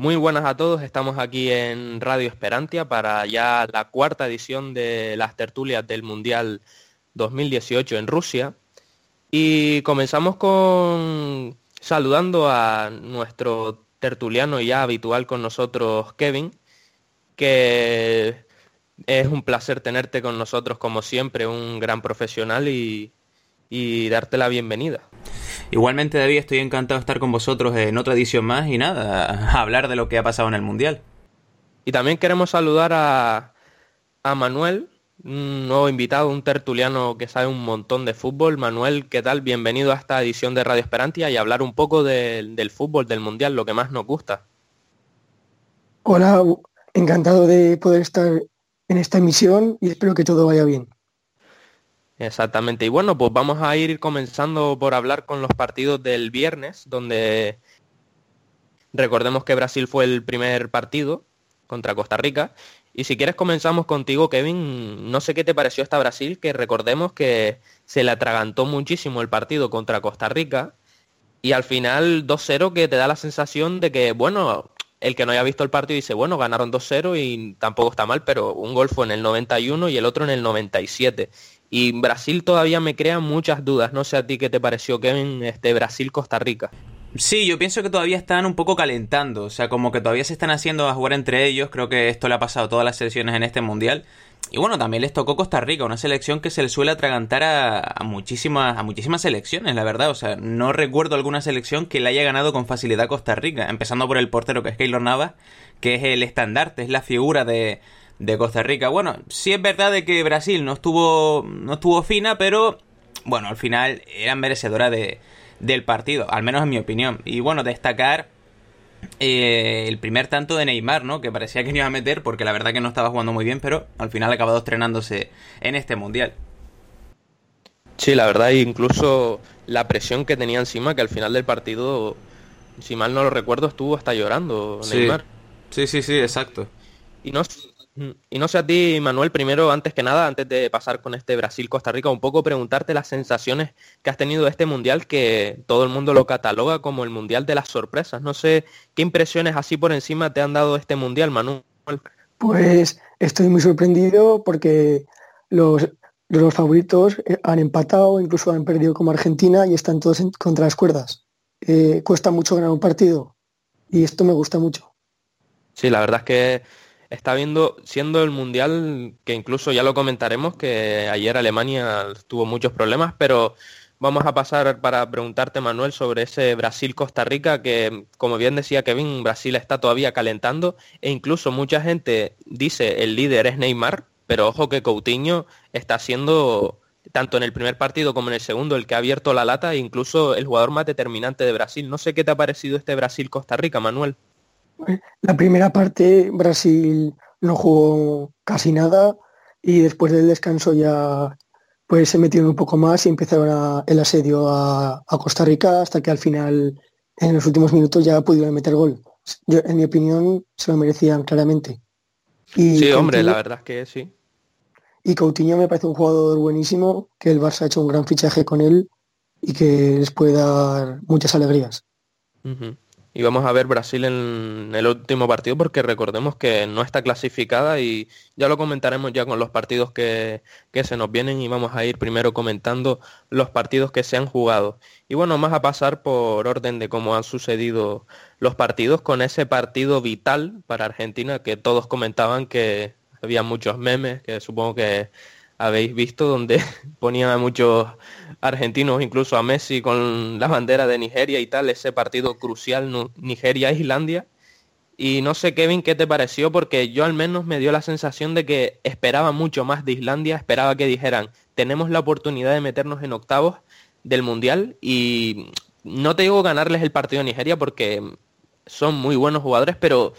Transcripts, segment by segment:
Muy buenas a todos, estamos aquí en Radio Esperantia para ya la cuarta edición de las tertulias del Mundial 2018 en Rusia y comenzamos con saludando a nuestro tertuliano ya habitual con nosotros, Kevin, que es un placer tenerte con nosotros como siempre, un gran profesional y darte la bienvenida. Igualmente, David, estoy encantado de estar con vosotros en otra edición más y nada, a hablar de lo que ha pasado en el Mundial. Y también queremos saludar a Manuel, un nuevo invitado, un tertuliano que sabe un montón de fútbol. Manuel, ¿qué tal? Bienvenido a esta edición de Radio Esperantia y hablar un poco del fútbol, del Mundial, lo que más nos gusta. Hola, encantado de poder estar en esta emisión y espero que todo vaya bien. Exactamente. Y bueno, pues vamos a ir comenzando por hablar con los partidos del viernes, donde recordemos que Brasil fue el primer partido contra Costa Rica. Y si quieres comenzamos contigo, Kevin. No sé qué te pareció esta Brasil, que recordemos que se le atragantó muchísimo el partido contra Costa Rica. Y al final 2-0, que te da la sensación de que, bueno, el que no haya visto el partido dice, bueno, ganaron 2-0 y tampoco está mal, pero un gol fue en el 91 y el otro en el 97. Y Brasil todavía me crea muchas dudas. No sé a ti qué te pareció, Kevin, Brasil-Costa Rica. Sí, yo pienso que todavía están un poco calentando, o sea, como que todavía se están haciendo a jugar entre ellos. Creo que esto le ha pasado a todas las selecciones en este Mundial. Y bueno, también les tocó Costa Rica, una selección que se le suele atragantar a muchísimas selecciones, la verdad. O sea, no recuerdo alguna selección que le haya ganado con facilidad a Costa Rica, empezando por el portero, que es Keylor Navas, que es el estandarte, es la figura de Costa Rica. Bueno, sí es verdad de que Brasil no estuvo fina, pero bueno, al final era merecedora del partido, al menos en mi opinión. Y bueno, destacar el primer tanto de Neymar, ¿no? Que parecía que no iba a meter porque la verdad que no estaba jugando muy bien, pero al final ha acabado estrenándose en este Mundial. Sí, la verdad, incluso la presión que tenía encima, que al final del partido, si mal no lo recuerdo, estuvo hasta llorando Sí, Neymar. sí, exacto. Y no, y no sé a ti, Manuel, primero, antes que nada, antes de pasar con Brasil-Costa Rica, un poco preguntarte las sensaciones que has tenido de este Mundial, que todo el mundo lo cataloga como el Mundial de las sorpresas. No sé qué impresiones así por encima te han dado este Mundial, Manuel. Pues estoy muy sorprendido porque los favoritos han empatado, incluso han perdido como Argentina y están todos contra las cuerdas. Cuesta mucho ganar un partido y esto me gusta mucho. Sí, la verdad es que siendo el Mundial, que incluso ya lo comentaremos, que ayer Alemania tuvo muchos problemas, pero vamos a pasar para preguntarte, Manuel, sobre ese Brasil-Costa Rica, que como bien decía Kevin, Brasil está todavía calentando, e incluso mucha gente dice el líder es Neymar, pero ojo que Coutinho está siendo, tanto en el primer partido como en el segundo, el que ha abierto la lata, e incluso el jugador más determinante de Brasil. No sé qué te ha parecido este Brasil-Costa Rica, Manuel. La primera parte Brasil no jugó casi nada y después del descanso ya pues se metieron un poco más y empezaron el asedio a Costa Rica hasta que al final, en los últimos minutos, ya pudieron meter gol. Yo, en mi opinión, se lo merecían claramente. Y Sí, hombre, la Coutinho, verdad es que sí. y Coutinho me parece un jugador buenísimo, que el Barça ha hecho un gran fichaje con él y que les puede dar muchas alegrías. Ujú. Y vamos a ver Brasil en el último partido porque recordemos que no está clasificada y ya lo comentaremos ya con los partidos que se nos vienen y vamos a ir primero comentando los partidos que se han jugado. Y bueno, vamos a pasar por orden de cómo han sucedido los partidos con ese partido vital para Argentina que todos comentaban que había muchos memes que supongo que habéis visto donde ponían a muchos argentinos, incluso a Messi con la bandera de Nigeria y tal, ese partido crucial Nigeria-Islandia. Y no sé, Kevin, qué te pareció, porque yo al menos me dio la sensación de que esperaba mucho más de Islandia, esperaba que dijeran, tenemos la oportunidad de meternos en octavos del Mundial y no te digo ganarles el partido a Nigeria porque son muy buenos jugadores, pero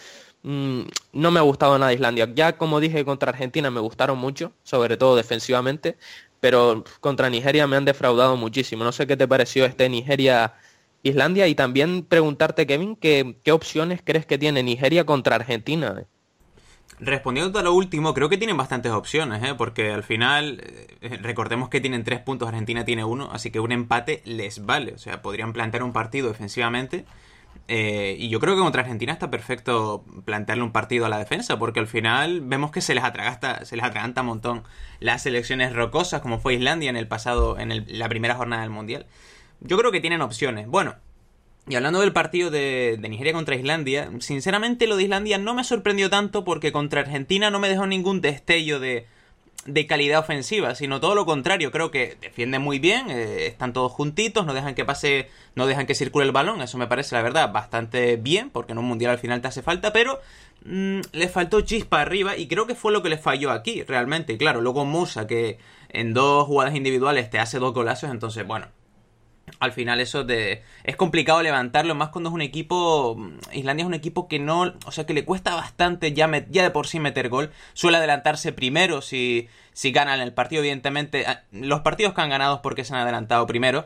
no me ha gustado nada Islandia. Ya como dije contra Argentina me gustaron mucho, sobre todo defensivamente, pero contra Nigeria me han defraudado muchísimo. No sé qué te pareció Nigeria-Islandia y también preguntarte, Kevin, ¿qué opciones crees que tiene Nigeria contra Argentina? Respondiendo a lo último, creo que tienen bastantes opciones, porque al final, recordemos que tienen 3 puntos, Argentina tiene 1, así que un empate les vale. O sea, podrían plantear un partido defensivamente Y yo creo que contra Argentina está perfecto plantearle un partido a la defensa, porque al final vemos que se les atraganta un montón las selecciones rocosas, como fue Islandia en el pasado, la primera jornada del Mundial. Yo creo que tienen opciones. Bueno, y hablando del partido de Nigeria contra Islandia, sinceramente lo de Islandia no me sorprendió tanto, porque contra Argentina no me dejó ningún destello de calidad ofensiva, sino todo lo contrario. Creo que defienden muy bien, están todos juntitos, no dejan que circule el balón. Eso me parece, la verdad, bastante bien, porque en un mundial al final te hace falta, pero les faltó chispa arriba, y creo que fue lo que les falló aquí, realmente. Y claro, luego Musa, que en 2 jugadas individuales te hace 2 golazos, entonces, bueno, al final es complicado levantarlo, más cuando es un equipo... Islandia es un equipo que no... O sea, que le cuesta bastante ya de por sí meter gol. Suele adelantarse primero si ganan el partido, evidentemente. Los partidos que han ganado es porque se han adelantado primero.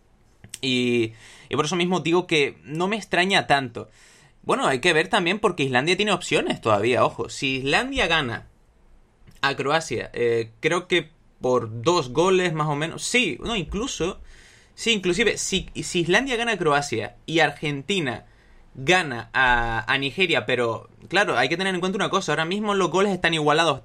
Y por eso mismo digo que no me extraña tanto. Bueno, hay que ver también, porque Islandia tiene opciones todavía, ojo. Si Islandia gana a Croacia, creo que por 2 goles más o menos... Sí, no, incluso... Sí, inclusive, si Islandia gana a Croacia y Argentina gana a Nigeria, pero claro, hay que tener en cuenta una cosa, ahora mismo los goles están igualados,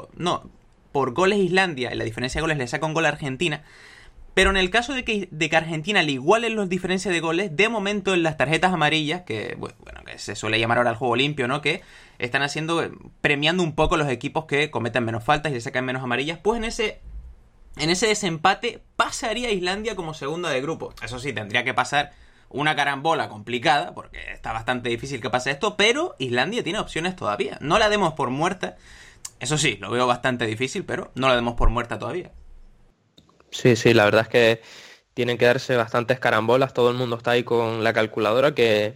por goles Islandia, y la diferencia de goles le saca un gol a Argentina, pero en el caso de que Argentina le igualen las diferencias de goles, de momento en las tarjetas amarillas, que que se suele llamar ahora el juego limpio, ¿no? Que están premiando un poco los equipos que cometen menos faltas y le sacan menos amarillas, pues en ese desempate pasaría Islandia como segunda de grupo. Eso sí, tendría que pasar una carambola complicada, porque está bastante difícil que pase esto, pero Islandia tiene opciones todavía. No la demos por muerta. Eso sí, lo veo bastante difícil, pero no la demos por muerta todavía. Sí, la verdad es que tienen que darse bastantes carambolas. Todo el mundo está ahí con la calculadora, que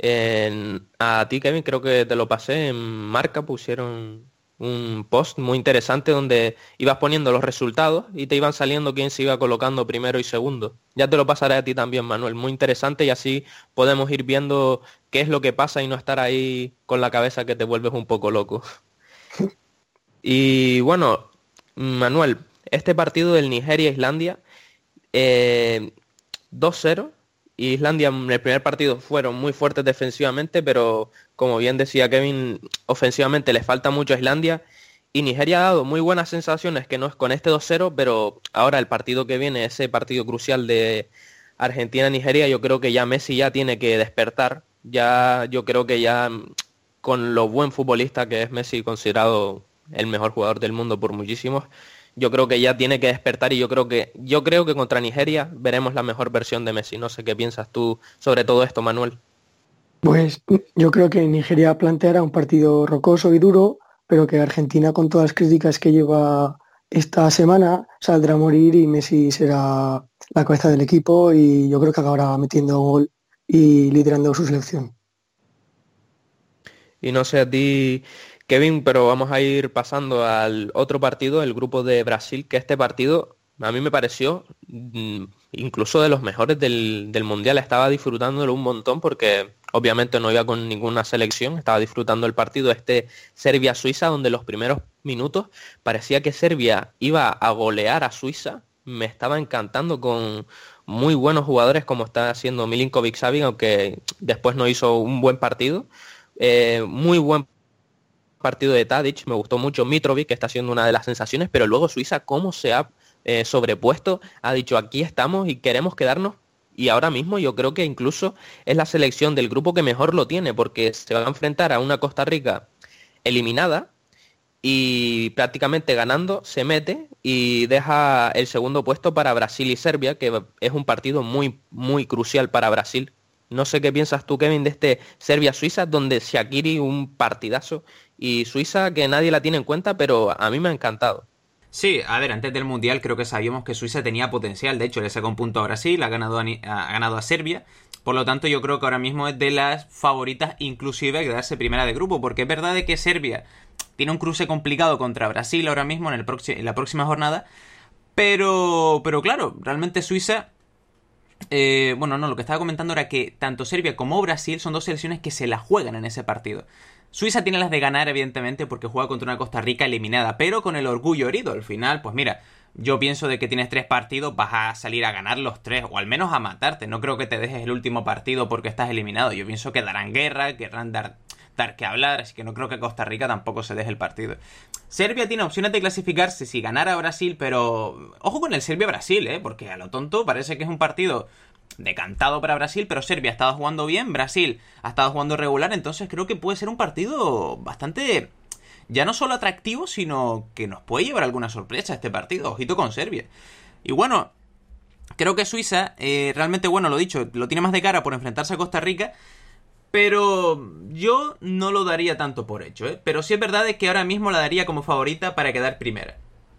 a ti, Kevin, creo que te lo pasé en Marca, pusieron un post muy interesante donde ibas poniendo los resultados y te iban saliendo quién se iba colocando primero y segundo. Ya te lo pasaré a ti también, Manuel. Muy interesante, y así podemos ir viendo qué es lo que pasa y no estar ahí con la cabeza que te vuelves un poco loco. Y bueno, Manuel, este partido del Nigeria-Islandia, 2-0. Islandia en el primer partido fueron muy fuertes defensivamente, pero como bien decía Kevin, ofensivamente les falta mucho a Islandia, y Nigeria ha dado muy buenas sensaciones, que no es con este 2-0, pero ahora el partido que viene, ese partido crucial de Argentina-Nigeria, yo creo que ya Messi ya tiene que despertar. Yo creo que ya, con lo buen futbolista que es Messi, considerado el mejor jugador del mundo por muchísimos, yo creo que ya tiene que despertar, y yo creo que contra Nigeria veremos la mejor versión de Messi. No sé qué piensas tú sobre todo esto, Manuel. Pues yo creo que Nigeria planteará un partido rocoso y duro, pero que Argentina, con todas las críticas que lleva esta semana, saldrá a morir, y Messi será la cabeza del equipo, y yo creo que acabará metiendo gol y liderando su selección. Y no sé a ti, Kevin, pero vamos a ir pasando al otro partido, el grupo de Brasil, que este partido a mí me pareció incluso de los mejores del Mundial. Estaba disfrutándolo un montón, porque obviamente no iba con ninguna selección, estaba disfrutando el partido Serbia-Suiza, donde los primeros minutos parecía que Serbia iba a golear a Suiza. Me estaba encantando, con muy buenos jugadores como está haciendo Milinkovic-Savic, aunque después no hizo un buen partido. Muy buen partido de Tadic, me gustó mucho Mitrovic, que está siendo una de las sensaciones, pero luego Suiza cómo se ha sobrepuesto, ha dicho aquí estamos y queremos quedarnos, y ahora mismo yo creo que incluso es la selección del grupo que mejor lo tiene, porque se va a enfrentar a una Costa Rica eliminada, y prácticamente ganando se mete y deja el segundo puesto para Brasil y Serbia, que es un partido muy, muy crucial para Brasil. No sé qué piensas tú, Kevin, de este Serbia-Suiza, donde Shaqiri un partidazo, y Suiza que nadie la tiene en cuenta, pero a mí me ha encantado. Sí, a ver, antes del Mundial creo que sabíamos que Suiza tenía potencial. De hecho, le sacó un punto a Brasil, ha ganado a Serbia. Por lo tanto, yo creo que ahora mismo es de las favoritas, inclusive, a quedarse primera de grupo, porque es verdad de que Serbia tiene un cruce complicado contra Brasil ahora mismo en la próxima jornada, pero claro, realmente Suiza Bueno, no, lo que estaba comentando era que tanto Serbia como Brasil son dos selecciones que se la juegan en ese partido. Suiza tiene las de ganar, evidentemente, porque juega contra una Costa Rica eliminada, pero con el orgullo herido. Al final, pues mira, yo pienso de que tienes 3 partidos, vas a salir a ganar los 3, o al menos a matarte. No creo que te dejes el último partido porque estás eliminado. Yo pienso que darán guerra, querrán dar que hablar, así que no creo que Costa Rica tampoco se deje el partido. Serbia tiene opciones de clasificarse si ganara a Brasil, pero ojo con el Serbia-Brasil, porque a lo tonto parece que es un partido decantado para Brasil, pero Serbia ha estado jugando bien, Brasil ha estado jugando regular, entonces creo que puede ser un partido bastante, ya no solo atractivo, sino que nos puede llevar alguna sorpresa este partido. Ojito con Serbia. Y bueno, creo que Suiza, realmente, bueno, lo dicho, lo tiene más de cara por enfrentarse a Costa Rica, pero yo no lo daría tanto por hecho, pero sí es verdad que ahora mismo la daría como favorita para quedar primera.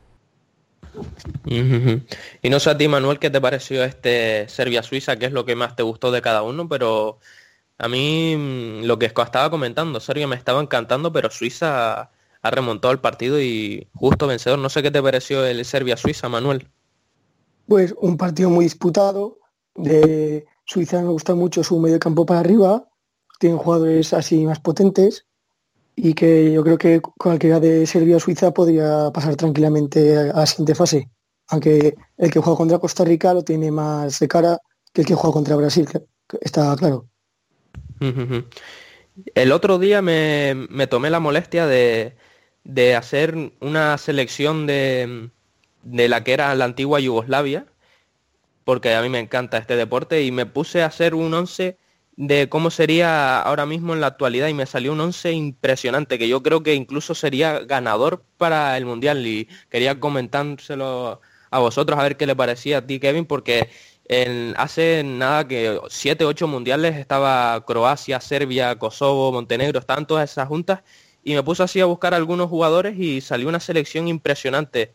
Ujú. Y no sé a ti, Manuel, qué te pareció este Serbia-Suiza, qué es lo que más te gustó de cada uno, pero a mí lo que estaba comentando, Serbia me estaba encantando, pero Suiza ha remontado el partido y justo vencedor. No sé qué te pareció el Serbia-Suiza, Manuel. Pues un partido muy disputado. De Suiza me gusta mucho su medio campo para arriba. Tienen jugadores así más potentes y que yo creo que cualquiera de Serbia o Suiza podría pasar tranquilamente a la siguiente fase. Aunque el que juega contra Costa Rica lo tiene más de cara que el que juega contra Brasil, que está claro. Ujú. El otro día me tomé la molestia de hacer una selección de la que era la antigua Yugoslavia, porque a mí me encanta este deporte, y me puse a hacer un 11 de cómo sería ahora mismo en la actualidad, y me salió un 11 impresionante, que yo creo que incluso sería ganador para el Mundial, y quería comentárselo a vosotros a ver qué le parecía a ti, Kevin, porque hace nada que 7, 8 mundiales estaba Croacia, Serbia, Kosovo, Montenegro, estaban todas esas juntas, y me puse así a buscar algunos jugadores y salió una selección impresionante.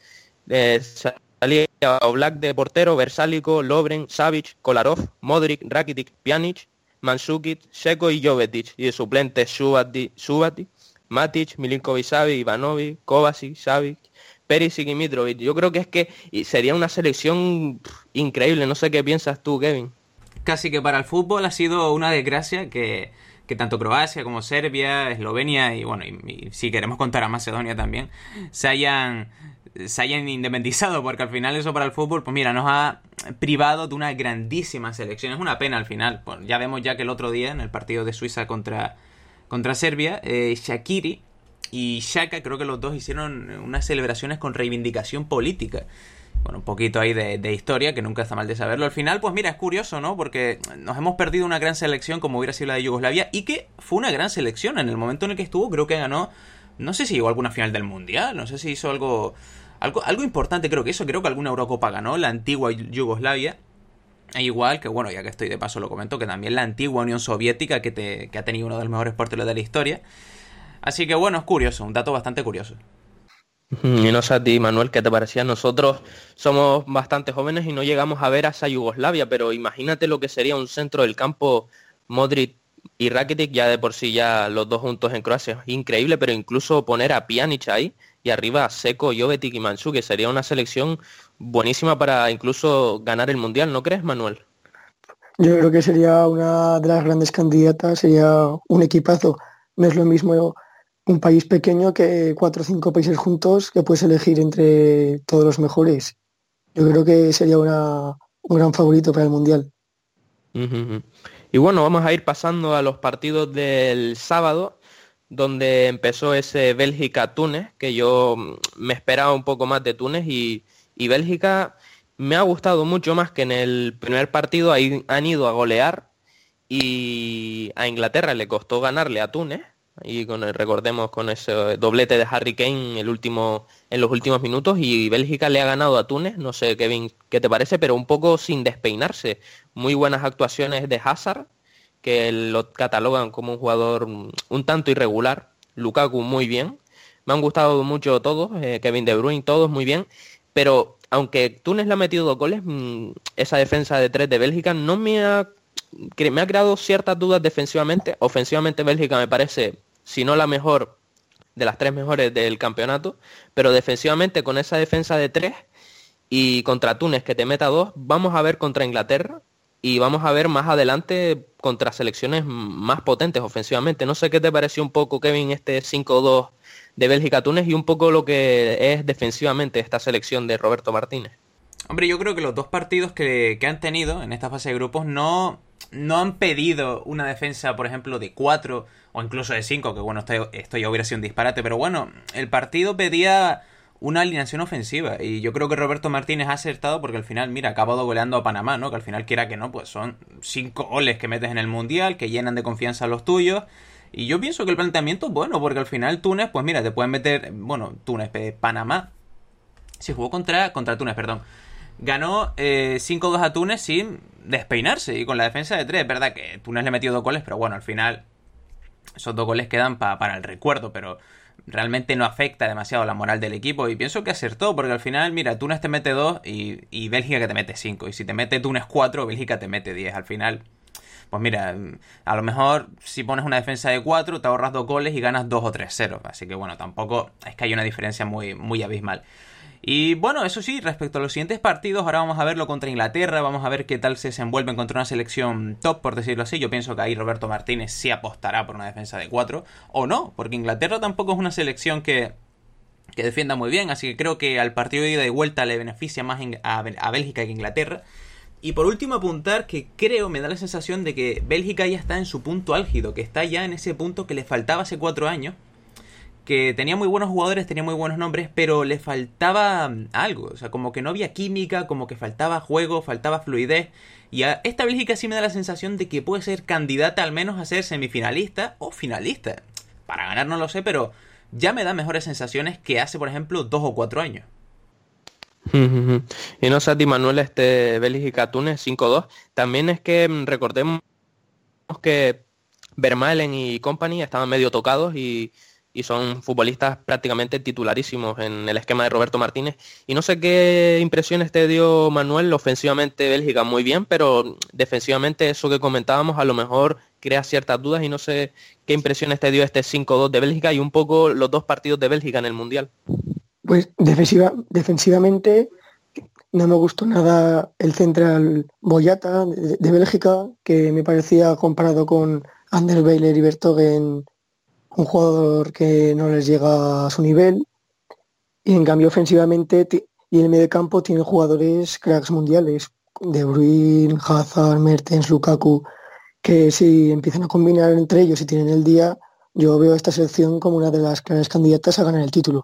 Salía Oblak de portero, Versálico, Lovren, Savic, Kolarov, Modric, Rakitic, Pjanic, Mandzukic, Šeko y Jovetic. Y de suplentes Subati, Matic, Milinkovic-Savic, Ivanovic, Kovacic, Savic, Perisic y Mitrovic. Yo creo que sería una selección increíble. No sé qué piensas tú, Kevin. Casi que para el fútbol ha sido una desgracia que tanto Croacia como Serbia, Eslovenia y bueno, y si queremos contar a Macedonia también, se hayan independizado, porque al final eso para el fútbol, pues mira, nos ha privado de una grandísima selección. Es una pena al final. Pues ya vemos ya que el otro día, en el partido de Suiza contra Serbia, Shaqiri y Xhaka, creo que los dos hicieron unas celebraciones con reivindicación política. Bueno, un poquito ahí de historia, que nunca está mal de saberlo. Al final, pues mira, es curioso, ¿no? Porque nos hemos perdido una gran selección como hubiera sido la de Yugoslavia, y que fue una gran selección. En el momento en el que estuvo, creo que ganó, no sé si llegó a alguna final del Mundial, no sé si hizo algo importante, creo que alguna Eurocopa ganó, la antigua Yugoslavia. E igual que, bueno, ya que estoy de paso lo comento, que también la antigua Unión Soviética, que ha tenido uno de los mejores porteros de la historia. Así que bueno, es curioso, un dato bastante curioso. Y no sé a ti, Manuel, ¿qué te parecía? Nosotros somos bastante jóvenes y no llegamos a ver a esa Yugoslavia, pero imagínate lo que sería un centro del campo, Modric y Rakitic, ya de por sí ya los dos juntos en Croacia, es increíble, pero incluso poner a Pjanic ahí y arriba a Šeko, Jovetic y Mandzukic, sería una selección buenísima para incluso ganar el Mundial, ¿no crees, Manuel? Yo creo que sería una de las grandes candidatas, sería un equipazo. No es lo mismo un país pequeño que 4 o 5 países juntos que puedes elegir entre todos los mejores. Yo creo que sería un gran favorito para el Mundial. Ujú. Y bueno, vamos a ir pasando a los partidos del sábado, donde empezó ese Bélgica-Túnez, que yo me esperaba un poco más de Túnez, y Bélgica me ha gustado mucho más que en el primer partido. Ahí han ido a golear, y a Inglaterra le costó ganarle a Túnez, y recordemos con ese doblete de Harry Kane en los últimos minutos, y Bélgica le ha ganado a Túnez. No sé, Kevin, qué te parece, pero un poco sin despeinarse. Muy buenas actuaciones de Hazard, que lo catalogan como un jugador un tanto irregular. Lukaku muy bien. Me han gustado mucho todos, Kevin De Bruyne, todos muy bien. Pero aunque Túnez le ha metido 2 goles, esa defensa de 3 de Bélgica no me ha creado ciertas dudas defensivamente. Ofensivamente Bélgica me parece, si no la mejor, de las 3 mejores del campeonato. Pero defensivamente, con esa defensa de 3 y contra Túnez que te meta 2, vamos a ver contra Inglaterra. y vamos a ver más adelante contra selecciones más potentes ofensivamente. No sé qué te pareció un poco, Kevin, este 5-2 de Bélgica-Túnez y un poco lo que es defensivamente esta selección de Roberto Martínez. Hombre, yo creo que los dos partidos que han tenido en esta fase de grupos no han pedido una defensa, por ejemplo, de 4 o incluso de 5, que bueno, esto ya hubiera sido un disparate, pero bueno, el partido pedía una alineación ofensiva y yo creo que Roberto Martínez ha acertado porque al final, mira, ha acabado goleando a Panamá, ¿no? Que al final, quiera que no, pues son 5 goles que metes en el Mundial, que llenan de confianza a los tuyos. Y yo pienso que el planteamiento es bueno, porque al final Túnez, pues mira, te pueden meter, bueno, Panamá, se jugó contra Túnez, perdón. Ganó 5-2 a Túnez sin despeinarse y con la defensa de 3. Es verdad que Túnez le metió 2 goles, pero bueno, al final esos 2 goles quedan para el recuerdo, pero realmente no afecta demasiado la moral del equipo. Y pienso que acertó, porque al final, mira, Túnez te mete 2 y Bélgica que te mete 5. Y si te mete Túnez 4, Bélgica te mete 10. Al final, pues mira, a lo mejor si pones una defensa de 4, te ahorras 2 goles y ganas 2 o 3-0. Así que bueno, tampoco es que hay una diferencia muy, muy abismal. Y bueno, eso sí, respecto a los siguientes partidos, ahora vamos a verlo contra Inglaterra, vamos a ver qué tal se desenvuelven contra una selección top, por decirlo así. Yo pienso que ahí Roberto Martínez sí apostará por una defensa de 4, o no, porque Inglaterra tampoco es una selección que defienda muy bien, así que creo que al partido de ida y vuelta le beneficia más a Bélgica que Inglaterra. Y por último apuntar que creo, me da la sensación de que Bélgica ya está en su punto álgido, que está ya en ese punto que le faltaba hace 4 años, que tenía muy buenos jugadores, tenía muy buenos nombres, pero le faltaba algo, o sea, como que no había química, como que faltaba juego, faltaba fluidez, y a esta Bélgica sí me da la sensación de que puede ser candidata al menos a ser semifinalista o finalista. Para ganar no lo sé, pero ya me da mejores sensaciones que hace, por ejemplo, 2 o 4 años. Y no sé a ti, Manuel, Bélgica-Túnez 5-2, también es que recordemos que Vermaelen y company estaban medio tocados y son futbolistas prácticamente titularísimos en el esquema de Roberto Martínez. Y no sé qué impresiones te dio, Manuel. Ofensivamente Bélgica muy bien, pero defensivamente eso que comentábamos a lo mejor crea ciertas dudas y no sé qué impresiones te dio este 5-2 de Bélgica y un poco los 2 partidos de Bélgica en el Mundial. Pues defensivamente no me gustó nada el central Boyata de Bélgica, que me parecía, comparado con Anders Bailer y Vertonghen, un jugador que no les llega a su nivel. Y en cambio ofensivamente y en el medio campo tienen jugadores cracks mundiales, De Bruyne, Hazard, Mertens, Lukaku, que si empiezan a combinar entre ellos y tienen el día, yo veo a esta selección como una de las claras candidatas a ganar el título.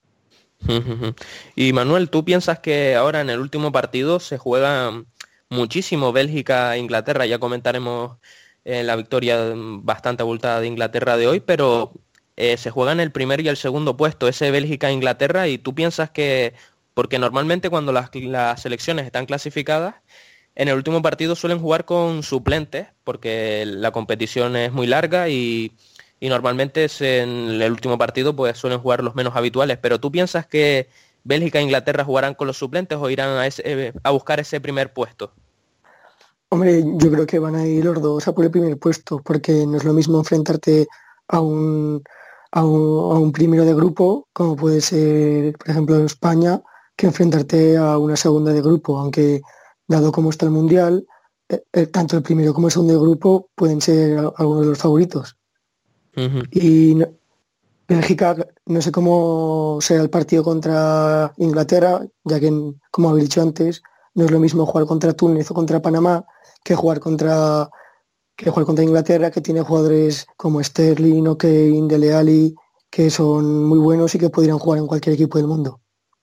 Y Manuel, ¿tú piensas que ahora en el último partido se juega muchísimo Bélgica-Inglaterra? Ya comentaremos la victoria bastante abultada de Inglaterra de hoy, pero se juega en el primer y el segundo puesto, ese Bélgica-Inglaterra, y tú piensas que, porque normalmente cuando las selecciones están clasificadas, en el último partido suelen jugar con suplentes, porque la competición es muy larga y normalmente en el último partido pues suelen jugar los menos habituales, pero ¿tú piensas que Bélgica e Inglaterra jugarán con los suplentes o irán a buscar ese primer puesto? Hombre, yo creo que van a ir los dos a por el primer puesto, porque no es lo mismo enfrentarte a un primero de grupo, como puede ser, por ejemplo, en España, que enfrentarte a una segunda de grupo, aunque dado cómo está el Mundial, tanto el primero como el segundo de grupo pueden ser algunos de los favoritos. Y Bélgica, no sé cómo será el partido contra Inglaterra, ya que, como habéis dicho antes, no es lo mismo jugar contra Túnez o contra Panamá que jugar contra Inglaterra, que tiene jugadores como Sterling o Kane, Dele Alli, que son muy buenos y que podrían jugar en cualquier equipo del mundo.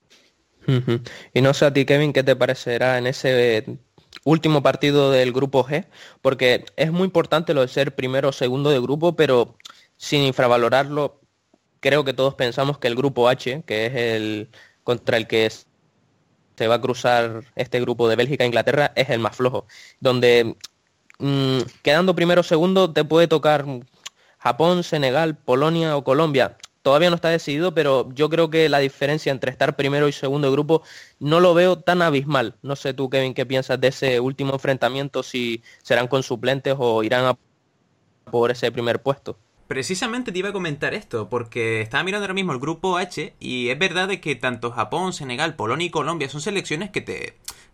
Y no sé a ti, Kevin, ¿qué te parecerá en ese último partido del grupo G? Porque es muy importante lo de ser primero o segundo de grupo, pero sin infravalorarlo, creo que todos pensamos que el grupo H, que es el contra el que se va a cruzar este grupo de Bélgica e Inglaterra, es el más flojo, donde quedando primero o segundo te puede tocar Japón, Senegal, Polonia o Colombia. Todavía no está decidido, pero yo creo que la diferencia entre estar primero y segundo de grupo no lo veo tan abismal. No sé tú, Kevin, qué piensas de ese último enfrentamiento, si serán con suplentes o irán a por ese primer puesto. Precisamente te iba a comentar esto, porque estaba mirando ahora mismo el grupo H y es verdad de que tanto Japón, Senegal, Polonia y Colombia son selecciones que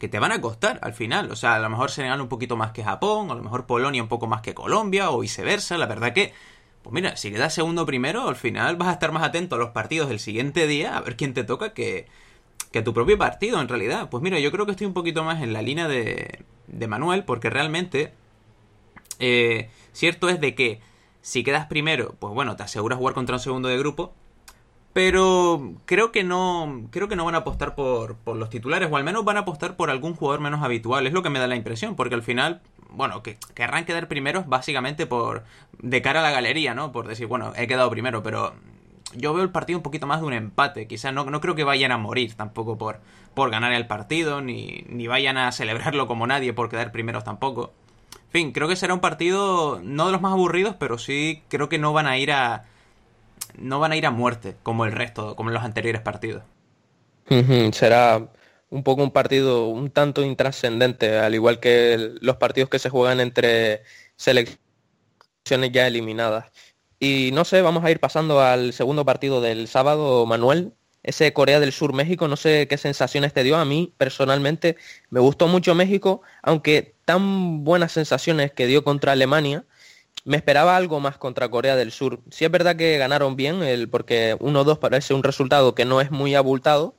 que te van a costar al final. O sea, a lo mejor Senegal un poquito más que Japón, a lo mejor Polonia un poco más que Colombia, o viceversa. La verdad que, pues mira, si quedas segundo primero, al final vas a estar más atento a los partidos del siguiente día, a ver quién te toca que a tu propio partido, en realidad. Pues mira, yo creo que estoy un poquito más en la línea de Manuel, porque realmente cierto es de que si quedas primero, pues bueno, te aseguras jugar contra un segundo de grupo, pero creo que no van a apostar por los titulares, o al menos van a apostar por algún jugador menos habitual. Es lo que me da la impresión, porque al final, bueno, que querrán quedar primeros básicamente de cara a la galería, ¿no? Por decir, bueno, he quedado primero, pero yo veo el partido un poquito más de un empate. Quizás no creo que vayan a morir tampoco por ganar el partido, ni vayan a celebrarlo como nadie por quedar primeros tampoco. En fin, creo que será un partido no de los más aburridos, pero sí creo que no van a ir a muerte como el resto, como en los anteriores partidos. Será un poco un partido un tanto intrascendente, al igual que los partidos que se juegan entre selecciones ya eliminadas. Y no sé, vamos a ir pasando al segundo partido del sábado, Manuel. Ese Corea del Sur-México, no sé qué sensaciones te dio. A mí, personalmente, me gustó mucho México, aunque tan buenas sensaciones que dio contra Alemania, me esperaba algo más contra Corea del Sur. Sí es verdad que ganaron bien, porque 1-2 parece un resultado que no es muy abultado,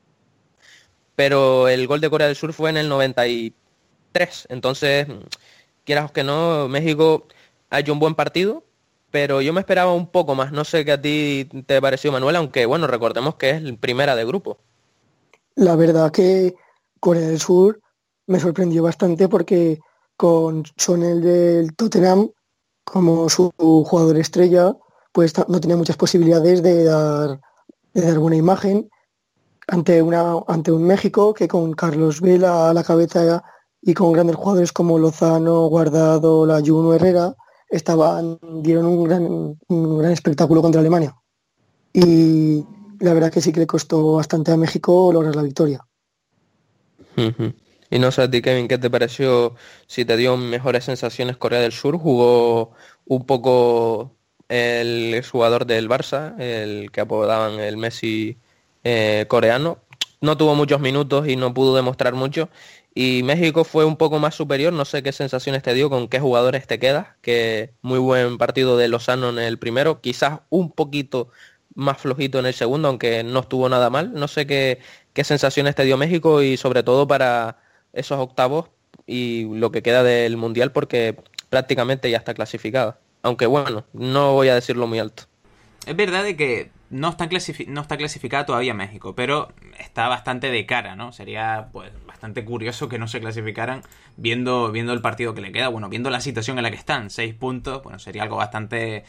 pero el gol de Corea del Sur fue en el 93. Entonces, quieras que no, México ha hecho un buen partido, pero yo me esperaba un poco más. No sé qué a ti te pareció, Manuel, aunque bueno, recordemos que es primera de grupo. La verdad que Corea del Sur me sorprendió bastante porque con Son el del Tottenham como su jugador estrella, pues no tenía muchas posibilidades de dar buena imagen ante un México que con Carlos Vela a la cabeza y con grandes jugadores como Lozano, Guardado, Layún, Herrera, dieron un gran espectáculo contra Alemania. Y la verdad que sí que le costó bastante a México lograr la victoria. Ujú. Y no sé a ti, Kevin, ¿qué te pareció? Si te dio mejores sensaciones Corea del Sur, jugó un poco el exjugador del Barça, el que apodaban el Messi coreano. No tuvo muchos minutos y no pudo demostrar mucho. Y México fue un poco más superior, no sé qué sensaciones te dio, con qué jugadores te quedas, que muy buen partido de Lozano en el primero, quizás un poquito más flojito en el segundo, aunque no estuvo nada mal. No sé qué sensaciones te dio México y sobre todo para esos octavos y lo que queda del Mundial, porque prácticamente ya está clasificada. Aunque bueno, no voy a decirlo muy alto. Es verdad de que no está clasificada todavía México, pero está bastante de cara, ¿no? Sería pues bastante curioso que no se clasificaran viendo el partido que le queda. Bueno, viendo la situación en la que están, 6 puntos, bueno, sería algo bastante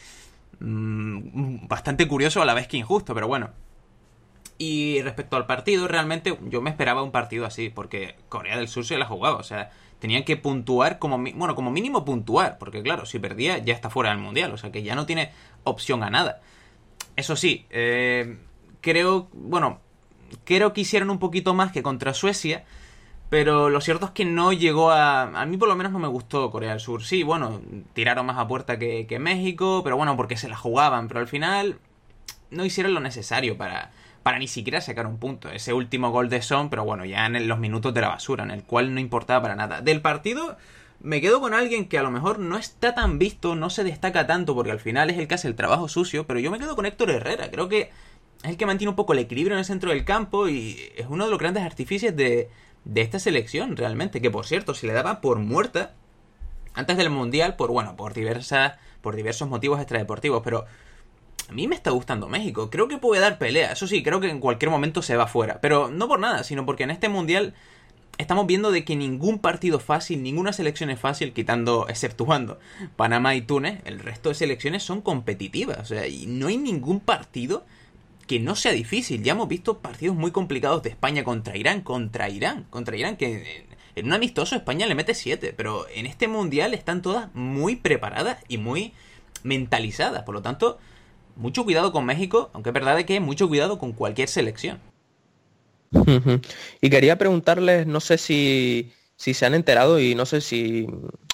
curioso a la vez que injusto, pero bueno. Y respecto al partido, realmente yo me esperaba un partido así, porque Corea del Sur se la jugaba, o sea, tenían que puntuar como mínimo puntuar, porque claro, si perdía ya está fuera del Mundial, o sea que ya no tiene opción a nada. Eso sí, creo que hicieron un poquito más que contra Suecia, pero lo cierto es que no llegó a mí por lo menos no me gustó Corea del Sur. Sí, bueno, tiraron más a puerta que México, pero bueno, porque se la jugaban, pero al final no hicieron lo necesario para ni siquiera sacar un punto. Ese último gol de Son, pero bueno, ya en los minutos de la basura, en el cual no importaba para nada. Del partido me quedo con alguien que a lo mejor no está tan visto, no se destaca tanto, porque al final es el que hace el trabajo sucio, pero yo me quedo con Héctor Herrera. Creo que es el que mantiene un poco el equilibrio en el centro del campo y es uno de los grandes artífices de esta selección, realmente. Que por cierto, se le daba por muerta antes del Mundial por diversos motivos extradeportivos, pero a mí me está gustando México. Creo que puede dar pelea. Eso sí, creo que en cualquier momento se va fuera. Pero no por nada, sino porque en este Mundial estamos viendo de que ningún partido fácil, ninguna selección es fácil, exceptuando Panamá y Túnez. El resto de selecciones son competitivas. O sea, y no hay ningún partido que no sea difícil. Ya hemos visto partidos muy complicados de España contra Irán, que en un amistoso España le mete 7. Pero en este Mundial están todas muy preparadas y muy mentalizadas. Por lo tanto, mucho cuidado con México, aunque es verdad de que mucho cuidado con cualquier selección. Ujú. Y quería preguntarles, no sé si se han enterado y no sé si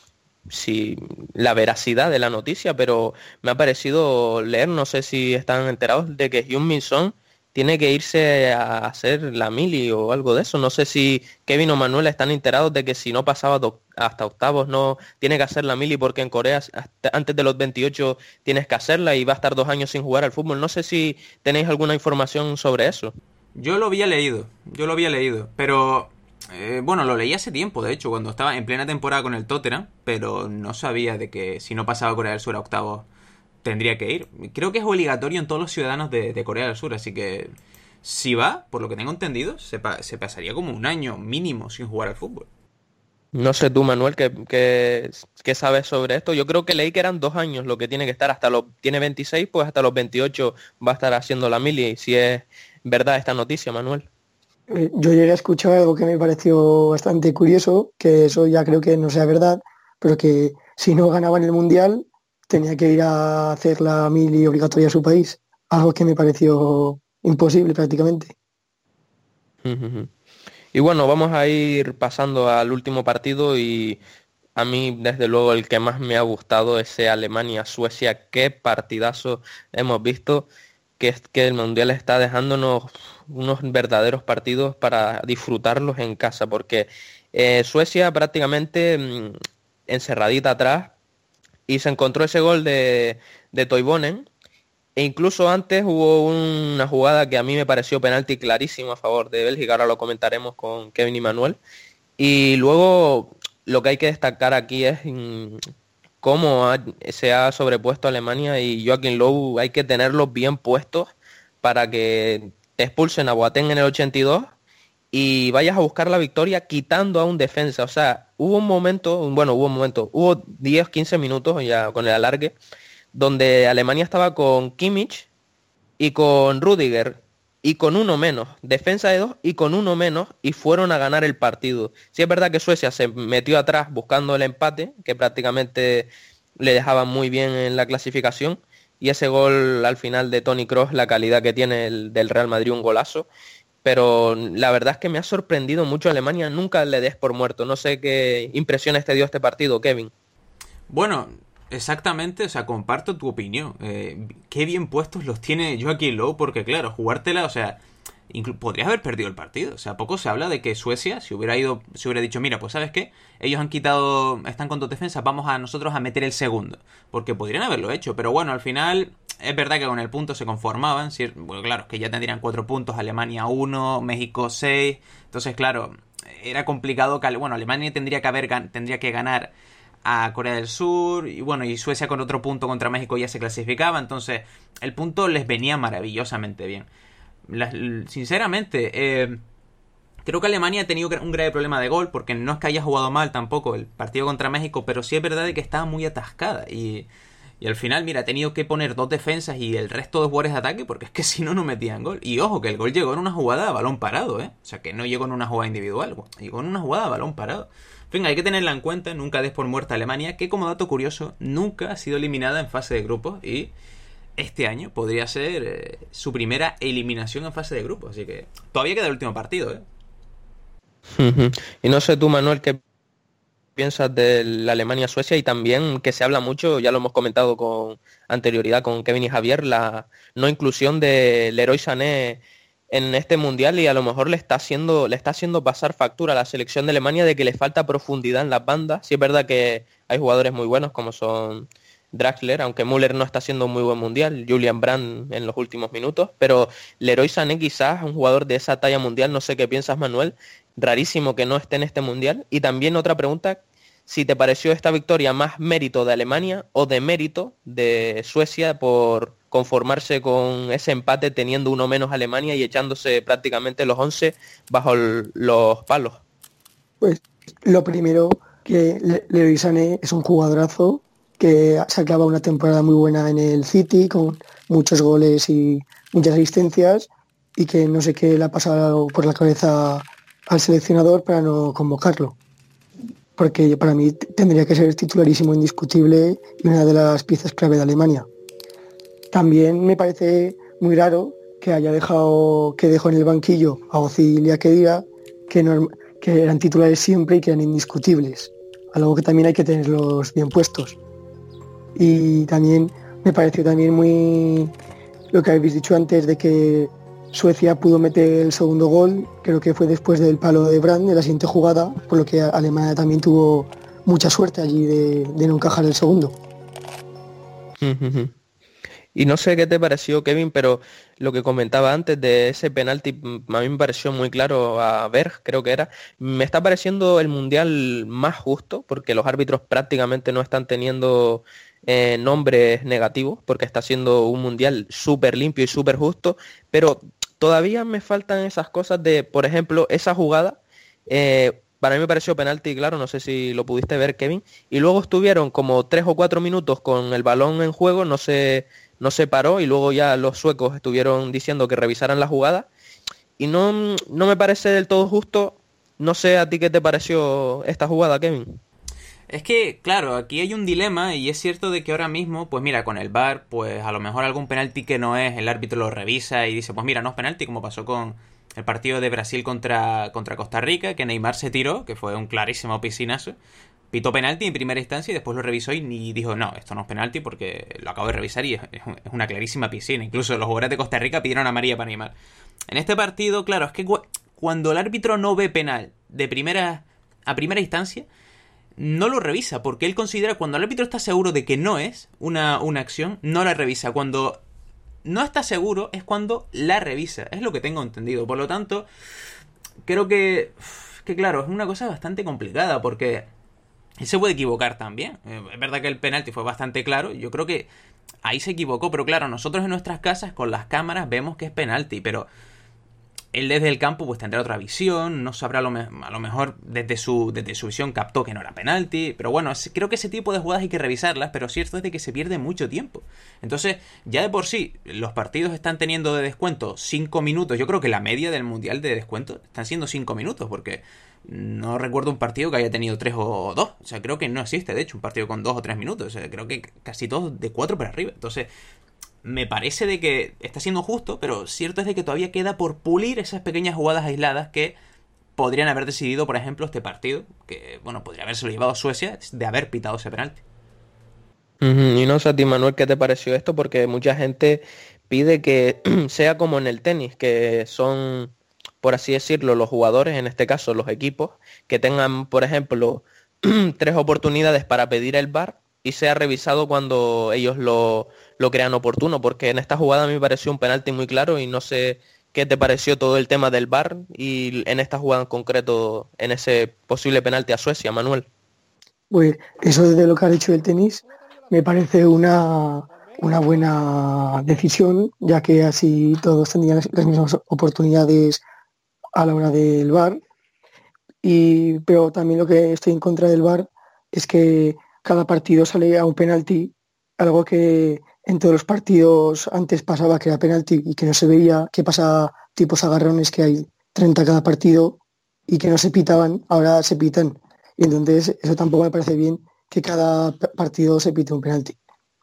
la veracidad de la noticia, pero me ha parecido leer, no sé si están enterados de que Heung-min Son tiene que irse a hacer la mili o algo de eso. No sé si Kevin o Manuel están enterados de que si no pasaba hasta octavos no tiene que hacer la mili, porque en Corea antes de los 28 tienes que hacerla y va a estar 2 años sin jugar al fútbol. No sé si tenéis alguna información sobre eso. Yo lo había leído, pero bueno, lo leí hace tiempo, de hecho, cuando estaba en plena temporada con el Tottenham, pero no sabía de que si no pasaba Corea del Sur a octavos tendría que ir. Creo que es obligatorio en todos los ciudadanos de Corea del Sur, así que si va, por lo que tengo entendido, se pasaría como 1 año mínimo sin jugar al fútbol. No sé tú, Manuel, ¿qué sabes sobre esto? Yo creo que leí que eran 2 años lo que tiene que estar, tiene 26, pues hasta los 28 va a estar haciendo la mili, si es verdad esta noticia, Manuel. Yo llegué a escuchar algo que me pareció bastante curioso, que eso ya creo que no sea verdad, pero que si no ganaban el Mundial tenía que ir a hacer la mili obligatoria a su país, algo que me pareció imposible prácticamente. Y bueno, vamos a ir pasando al último partido y a mí desde luego el que más me ha gustado es ese Alemania-Suecia. Qué partidazo hemos visto, que es que el Mundial está dejándonos unos verdaderos partidos para disfrutarlos en casa, porque Suecia prácticamente encerradita atrás, y se encontró ese gol de Toivonen. E incluso antes hubo una jugada que a mí me pareció penalti clarísimo a favor de Bélgica, ahora lo comentaremos con Kevin y Manuel. Y luego lo que hay que destacar aquí es cómo se ha sobrepuesto Alemania, y Joachim Löw hay que tenerlos bien puestos para que te expulsen a Boateng en el 82 y vayas a buscar la victoria quitando a un defensa. O sea, hubo 10, 15 minutos ya con el alargue, donde Alemania estaba con Kimmich y con Rüdiger y con uno menos, defensa de 2 y con uno menos, y fueron a ganar el partido. Sí es verdad que Suecia se metió atrás buscando el empate, que prácticamente le dejaba muy bien en la clasificación, y ese gol al final de Toni Kroos, la calidad que tiene el del Real Madrid, un golazo. Pero la verdad es que me ha sorprendido mucho Alemania, nunca le des por muerto. No sé qué impresiones te dio este partido, Kevin. Bueno, exactamente, o sea, comparto tu opinión. Qué bien puestos los tiene Joachim Löw, porque claro, jugártela, o sea, podrías haber perdido el partido. O sea, poco se habla de que Suecia, si hubiera dicho, mira, pues ¿sabes qué? Ellos están con 2 defensas, vamos a nosotros a meter el segundo. Porque podrían haberlo hecho, pero bueno, al final es verdad que con el punto se conformaban. Bueno, claro, es que ya tendrían 4 puntos, Alemania 1, México 6. Entonces, claro, era complicado que, bueno, Alemania tendría que ganar a Corea del Sur, y bueno, y Suecia con otro punto contra México ya se clasificaba, entonces el punto les venía maravillosamente bien. Sinceramente, creo que Alemania ha tenido un grave problema de gol, porque no es que haya jugado mal tampoco el partido contra México, pero sí es verdad de que estaba muy atascada, y al final, mira, ha tenido que poner 2 defensas y el resto de jugadores de ataque, porque es que si no, no metían gol. Y ojo, que el gol llegó en una jugada a balón parado, o sea, que no llegó en una jugada individual, llegó en una jugada a balón parado. Venga, hay que tenerla en cuenta, nunca des por muerta a Alemania, que como dato curioso, nunca ha sido eliminada en fase de grupos, y este año podría ser su primera eliminación en fase de grupos, así que todavía queda el último partido, Y no sé tú, Manuel, qué piensas de la Alemania-Suecia, y también que se habla mucho, ya lo hemos comentado con anterioridad con Kevin y Javier, la no inclusión de Leroy Sané en este mundial, y a lo mejor le está haciendo pasar factura a la selección de Alemania de que le falta profundidad en las bandas. Sí es verdad que hay jugadores muy buenos como son Draxler, aunque Müller no está haciendo un muy buen mundial, Julian Brandt en los últimos minutos, pero Leroy Sané quizás un jugador de esa talla mundial. No sé qué piensas, Manuel, rarísimo que no esté en este mundial. Y también otra pregunta, si te pareció esta victoria más mérito de Alemania o de mérito de Suecia por conformarse con ese empate teniendo uno menos Alemania y echándose prácticamente los 11 bajo los palos. Pues lo primero, que Leroy Sané es un jugadorazo que se ha clavado una temporada muy buena en el City con muchos goles y muchas asistencias, y que no sé qué le ha pasado por la cabeza al seleccionador para no convocarlo, porque para mí tendría que ser titularísimo, indiscutible, y una de las piezas clave de Alemania. También me parece muy raro que dejó en el banquillo a Özil y a Khedira, que eran titulares siempre y que eran indiscutibles, algo que también hay que tenerlos bien puestos. Y también me pareció también muy lo que habéis dicho antes, de que Suecia pudo meter el segundo gol, creo que fue después del palo de Brandt en la siguiente jugada, por lo que Alemania también tuvo mucha suerte allí de no encajar el segundo. Y no sé qué te pareció, Kevin, pero lo que comentaba antes de ese penalti, a mí me pareció muy claro a Berg, creo que era. Me está pareciendo el Mundial más justo, porque los árbitros prácticamente no están teniendo nombres negativos, porque está siendo un Mundial súper limpio y súper justo, pero todavía me faltan esas cosas de, por ejemplo, esa jugada. Para mí me pareció penalti, claro, no sé si lo pudiste ver, Kevin. Y luego estuvieron como 3 o 4 minutos con el balón en juego, no se paró, y luego ya los suecos estuvieron diciendo que revisaran la jugada. Y no me parece del todo justo. No sé a ti qué te pareció esta jugada, Kevin. Es que, claro, aquí hay un dilema y es cierto de que ahora mismo, pues mira, con el VAR, pues a lo mejor algún penalti que no es, el árbitro lo revisa y dice, pues mira, no es penalti, como pasó con el partido de Brasil contra Costa Rica, que Neymar se tiró, que fue un clarísimo piscinazo, pitó penalti en primera instancia y después lo revisó y dijo, no, esto no es penalti porque lo acabo de revisar y es una clarísima piscina. Incluso los jugadores de Costa Rica pidieron amarilla para Neymar. En este partido, claro, es que cuando el árbitro no ve penal a primera instancia, no lo revisa, porque él considera, cuando el árbitro está seguro de que no es una acción, no la revisa. Cuando no está seguro es cuando la revisa, es lo que tengo entendido. Por lo tanto, creo que claro, es una cosa bastante complicada, porque él se puede equivocar también. Es verdad que el penalti fue bastante claro, yo creo que ahí se equivocó, pero claro, nosotros en nuestras casas con las cámaras vemos que es penalti, pero él desde el campo pues tendrá otra visión, no sabrá a lo mejor desde su visión captó que no era penalti, pero bueno, creo que ese tipo de jugadas hay que revisarlas, pero cierto es de que se pierde mucho tiempo. Entonces, ya de por sí, los partidos están teniendo de descuento 5 minutos, yo creo que la media del Mundial de descuento están siendo 5 minutos, porque no recuerdo un partido que haya tenido 3 o 2, o sea, creo que no existe, de hecho, un partido con 2 o 3 minutos, o sea, creo que casi todos de 4 para arriba, entonces me parece de que está siendo justo, pero cierto es de que todavía queda por pulir esas pequeñas jugadas aisladas que podrían haber decidido, por ejemplo, este partido, que, bueno, podría habérselo llevado a Suecia de haber pitado ese penalti. Y no sé a ti, Manuel, ¿qué te pareció esto? Porque mucha gente pide que sea como en el tenis, que son, por así decirlo, los jugadores, en este caso los equipos, que tengan, por ejemplo, 3 oportunidades para pedir el VAR y sea revisado cuando ellos lo crean oportuno, porque en esta jugada a mí me pareció un penalti muy claro y no sé qué te pareció todo el tema del VAR y en esta jugada en concreto, en ese posible penalti a Suecia, Manuel. Pues eso de lo que ha dicho el tenis me parece una buena decisión, ya que así todos tendrían las mismas oportunidades a la hora del VAR. Pero también lo que estoy en contra del VAR es que cada partido sale a un penalti, algo que en todos los partidos antes pasaba que era penalti y que no se veía, que pasa tipos agarrones que hay 30 cada partido y que no se pitaban, ahora se pitan. Y entonces eso tampoco me parece bien, que cada partido se pite un penalti.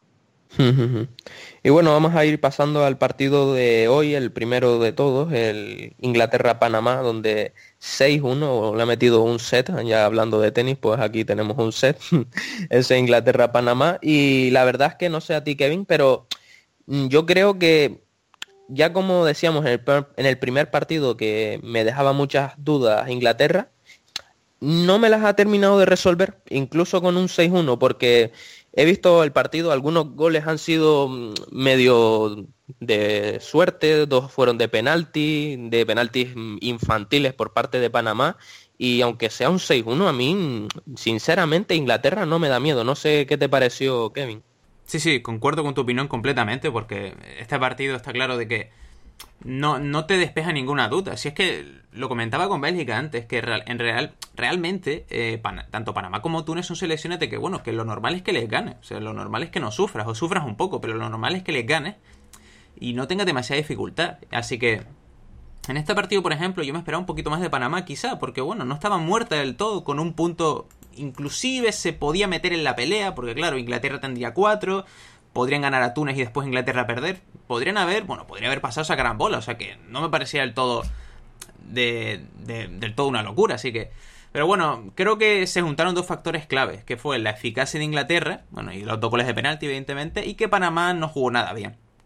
Y bueno, vamos a ir pasando al partido de hoy, el primero de todos, el Inglaterra-Panamá, donde 6-1 le ha metido un set, ya hablando de tenis, pues aquí tenemos un set, ese Inglaterra-Panamá, y la verdad es que no sé a ti, Kevin, pero yo creo que ya como decíamos en el primer partido que me dejaba muchas dudas Inglaterra, no me las ha terminado de resolver, incluso con un 6-1, porque he visto el partido, algunos goles han sido medio de suerte, 2 fueron de penaltis infantiles por parte de Panamá, y aunque sea un 6-1, a mí, sinceramente, Inglaterra no me da miedo. No sé qué te pareció, Kevin. Sí, concuerdo con tu opinión completamente, porque este partido está claro de que no te despeja ninguna duda. Si es que lo comentaba con Bélgica antes, que realmente tanto Panamá como Túnez son selecciones de que, bueno, que lo normal es que les ganes. O sea, lo normal es que no sufras, o sufras un poco, pero lo normal es que les ganes y no tengas demasiada dificultad. Así que en este partido, por ejemplo, yo me esperaba un poquito más de Panamá, quizá, porque, bueno, no estaba muerta del todo, con un punto inclusive se podía meter en la pelea, porque, claro, Inglaterra tendría 4... podrían ganar a Túnez y después Inglaterra podría haber pasado esa carambola, o sea que no me parecía del todo del todo una locura, así que, pero bueno, creo que se juntaron 2 factores claves, que fue la eficacia de Inglaterra, bueno, y los 2 goles de penalti, evidentemente, y que Panamá no jugó nada bien.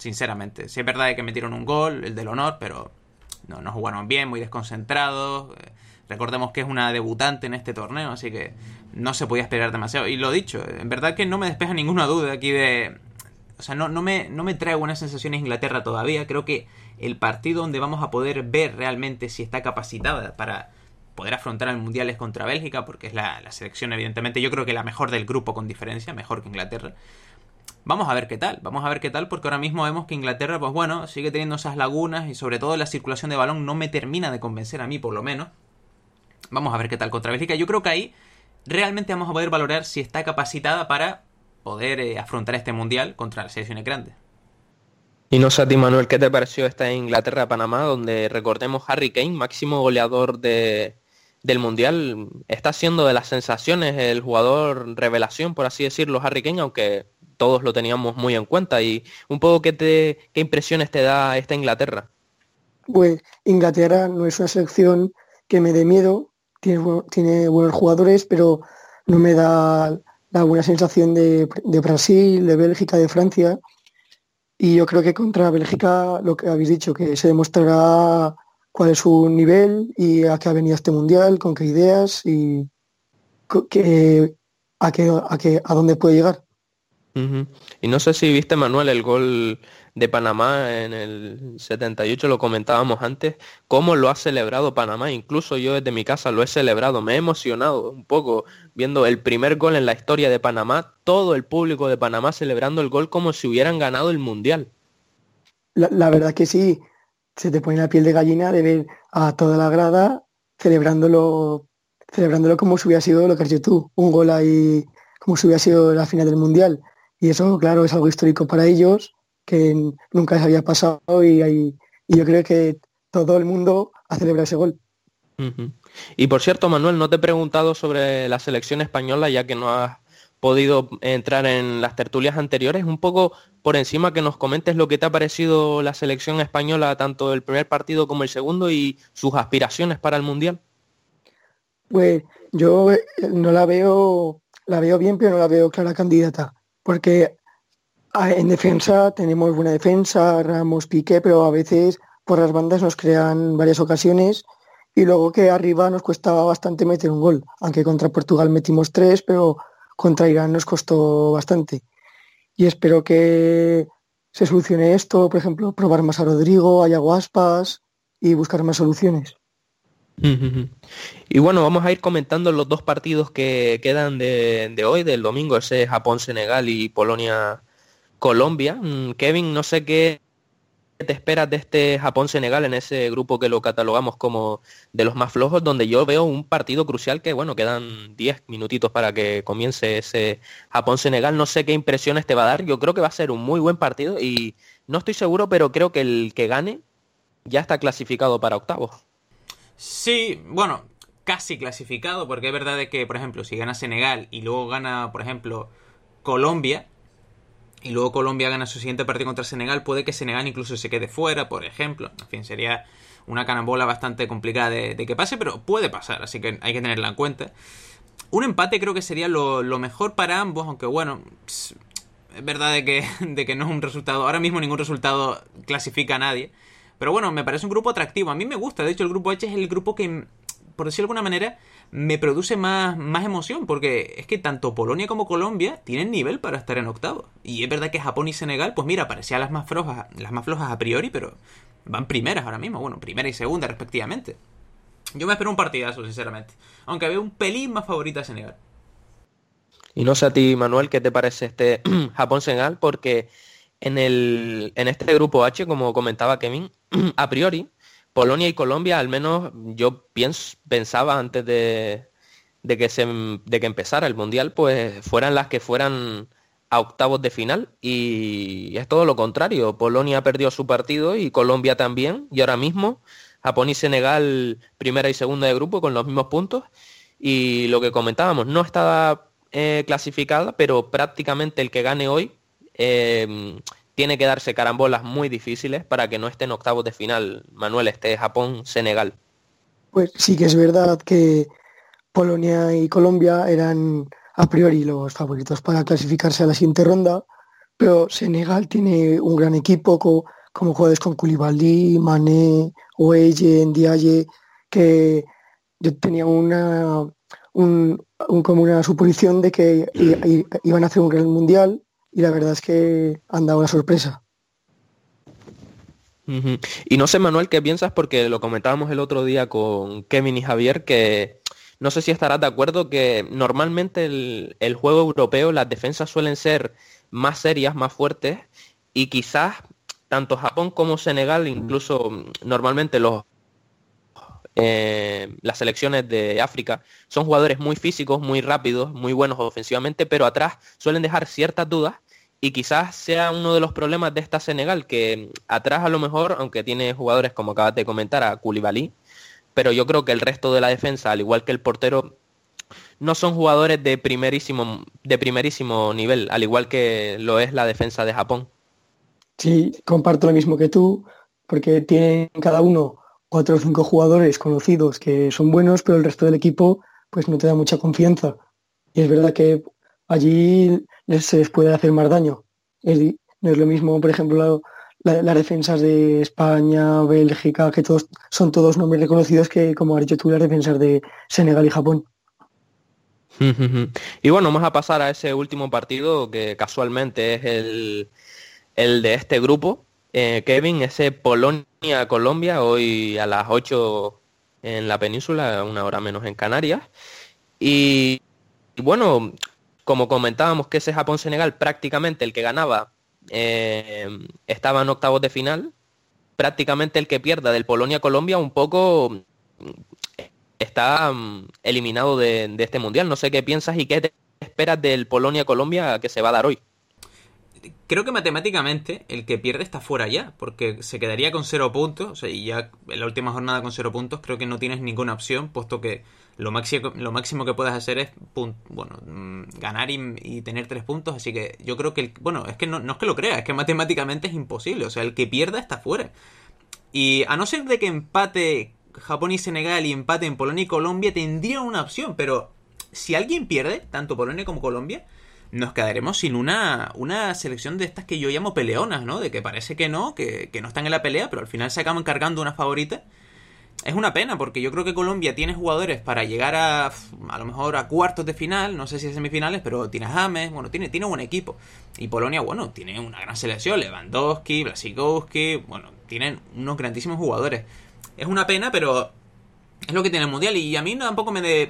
sinceramente. Sí es verdad que metieron un gol, el del honor, pero no jugaron bien, muy desconcentrados. Recordemos que es una debutante en este torneo, así que no se podía esperar demasiado. Y lo dicho, en verdad que no me despeja ninguna duda aquí de... O sea, no me trae buenas sensaciones Inglaterra todavía. Creo que el partido donde vamos a poder ver realmente si está capacitada para poder afrontar el Mundial es contra Bélgica, porque es la selección, evidentemente, yo creo que la mejor del grupo con diferencia, mejor que Inglaterra. Vamos a ver qué tal, porque ahora mismo vemos que Inglaterra, pues bueno, sigue teniendo esas lagunas y sobre todo la circulación de balón no me termina de convencer a mí, por lo menos. Vamos a ver qué tal contra Bélgica. Yo creo que ahí realmente vamos a poder valorar si está capacitada para poder afrontar este Mundial contra las selecciones grandes. Y no sé a ti, Manuel, ¿qué te pareció esta Inglaterra-Panamá, donde recordemos Harry Kane, máximo goleador del Mundial, está siendo de las sensaciones el jugador revelación, por así decirlo, Harry Kane, aunque todos lo teníamos muy en cuenta? Y un poco qué impresiones te da esta Inglaterra. Pues Inglaterra no es una selección que me dé miedo, tiene buenos jugadores, pero no me da la buena sensación de Brasil, de Bélgica, de Francia. Y yo creo que contra Bélgica, lo que habéis dicho, que se demostrará cuál es su nivel y a qué ha venido este mundial, con qué ideas y a dónde puede llegar. Uh-huh. Y no sé si viste, Manuel, el gol de Panamá en el 78, lo comentábamos antes, cómo lo ha celebrado Panamá. Incluso yo desde mi casa lo he celebrado, me he emocionado un poco viendo el primer gol en la historia de Panamá, todo el público de Panamá celebrando el gol como si hubieran ganado el Mundial. La verdad que sí, se te pone la piel de gallina de ver a toda la grada celebrándolo como si hubiera sido lo que has dicho tú, un gol ahí, como si hubiera sido la final del Mundial. Y eso, claro, es algo histórico para ellos, que nunca les había pasado y yo creo que todo el mundo ha celebrado ese gol. Uh-huh. Y por cierto, Manuel, no te he preguntado sobre la selección española, ya que no has podido entrar en las tertulias anteriores. Un poco por encima que nos comentes lo que te ha parecido la selección española, tanto el primer partido como el segundo, y sus aspiraciones para el Mundial. Pues yo no la veo bien, pero no la veo clara candidata, porque en defensa tenemos buena defensa, Ramos, Piqué, pero a veces por las bandas nos crean varias ocasiones y luego que arriba nos costaba bastante meter un gol, aunque contra Portugal metimos 3, pero contra Irán nos costó bastante. Y espero que se solucione esto, por ejemplo, probar más a Rodrigo, a Yago Aspas y buscar más soluciones. Y bueno, vamos a ir comentando los dos partidos que quedan de hoy, del domingo, ese Japón-Senegal y Polonia-Colombia. Kevin, no sé qué te esperas de este Japón-Senegal en ese grupo que lo catalogamos como de los más flojos, donde yo veo un partido crucial que, bueno, quedan 10 minutitos para que comience ese Japón-Senegal. No sé qué impresiones te va a dar. Yo creo que va a ser un muy buen partido y no estoy seguro, pero creo que el que gane ya está clasificado para octavos. Sí, bueno, casi clasificado, porque es verdad de que, por ejemplo, si gana Senegal y luego gana, por ejemplo, Colombia, y luego Colombia gana su siguiente partido contra Senegal, puede que Senegal incluso se quede fuera, por ejemplo. En fin, sería una carambola bastante complicada de que pase, pero puede pasar, así que hay que tenerla en cuenta. Un empate creo que sería lo mejor para ambos, aunque bueno, es verdad de que no es un resultado, ahora mismo ningún resultado clasifica a nadie. Pero bueno, me parece un grupo atractivo. A mí me gusta. De hecho, el grupo H es el grupo que, por decirlo de alguna manera, me produce más emoción. Porque es que tanto Polonia como Colombia tienen nivel para estar en octavos. Y es verdad que Japón y Senegal, pues mira, parecían las más flojas a priori, pero van primeras ahora mismo. Bueno, primera y segunda respectivamente. Yo me espero un partidazo, sinceramente. Aunque veo un pelín más favorita a Senegal. Y no sé a ti, Manuel, ¿qué te parece este Japón-Senegal? Porque en este grupo H, como comentaba Kevin, a priori, Polonia y Colombia, al menos yo pensaba antes de que empezara el Mundial, pues fueran las que fueran a octavos de final, y es todo lo contrario. Polonia perdió su partido y Colombia también, y ahora mismo Japón y Senegal primera y segunda de grupo con los mismos puntos, y lo que comentábamos, no estaba clasificada, pero prácticamente el que gane hoy tiene que darse carambolas muy difíciles para que no esté en octavos de final, Manuel, esté Japón-Senegal. Pues sí que es verdad que Polonia y Colombia eran a priori los favoritos para clasificarse a la siguiente ronda, pero Senegal tiene un gran equipo como jugadores con Koulibaly, Mané, Oeye, Ndiaye, que yo tenía como una suposición de que iban a hacer un gran mundial y la verdad es que han dado una sorpresa. Ujú. Y no sé, Manuel, ¿qué piensas? Porque lo comentábamos el otro día con Kevin y Javier, que no sé si estarás de acuerdo que normalmente el juego europeo, las defensas suelen ser más serias, más fuertes, y quizás tanto Japón como Senegal, incluso normalmente las selecciones de África, son jugadores muy físicos, muy rápidos, muy buenos ofensivamente, pero atrás suelen dejar ciertas dudas. Y quizás sea uno de los problemas de esta Senegal, que atrás a lo mejor, aunque tiene jugadores como acabas de comentar, a Koulibaly, pero yo creo que el resto de la defensa, al igual que el portero, no son jugadores de primerísimo nivel, al igual que lo es la defensa de Japón. Sí, comparto lo mismo que tú, porque tienen cada uno 4 o 5 jugadores conocidos que son buenos, pero el resto del equipo pues no te da mucha confianza. Y es verdad que allí se les puede hacer más daño. No es lo mismo, por ejemplo, las defensas de España, Bélgica, que son todos nombres reconocidos que, como has dicho tú, las defensas de Senegal y Japón. Y bueno, vamos a pasar a ese último partido que casualmente es el de este grupo. Kevin, ese Polonia-Colombia, hoy a las 8 en la península, 1 hora menos en Canarias. Y bueno, como comentábamos que ese Japón-Senegal prácticamente el que ganaba estaba en octavos de final, prácticamente el que pierda del Polonia-Colombia un poco está eliminado de este mundial. No sé qué piensas y qué te esperas del Polonia-Colombia que se va a dar hoy. Creo que matemáticamente el que pierde está fuera ya, porque se quedaría con 0 puntos, o sea, y ya en la última jornada con 0 puntos creo que no tienes ninguna opción, puesto que lo máximo que puedes hacer es ganar y tener 3 puntos, así que yo creo que, es que no es que lo crea, es que matemáticamente es imposible, o sea, el que pierda está fuera. Y a no ser de que empate Japón y Senegal y empate en Polonia y Colombia, tendrían una opción, pero si alguien pierde, tanto Polonia como Colombia, nos quedaremos sin una selección de estas que yo llamo peleonas, ¿no? De que parece que no están en la pelea, pero al final se acaban cargando una favorita. Es una pena, porque yo creo que Colombia tiene jugadores para llegar a lo mejor a cuartos de final, no sé si a semifinales, pero tiene a James, tiene buen equipo. Y Polonia, tiene una gran selección, Lewandowski, Blaszczykowski, tienen unos grandísimos jugadores. Es una pena, pero es lo que tiene el Mundial, y a mí tampoco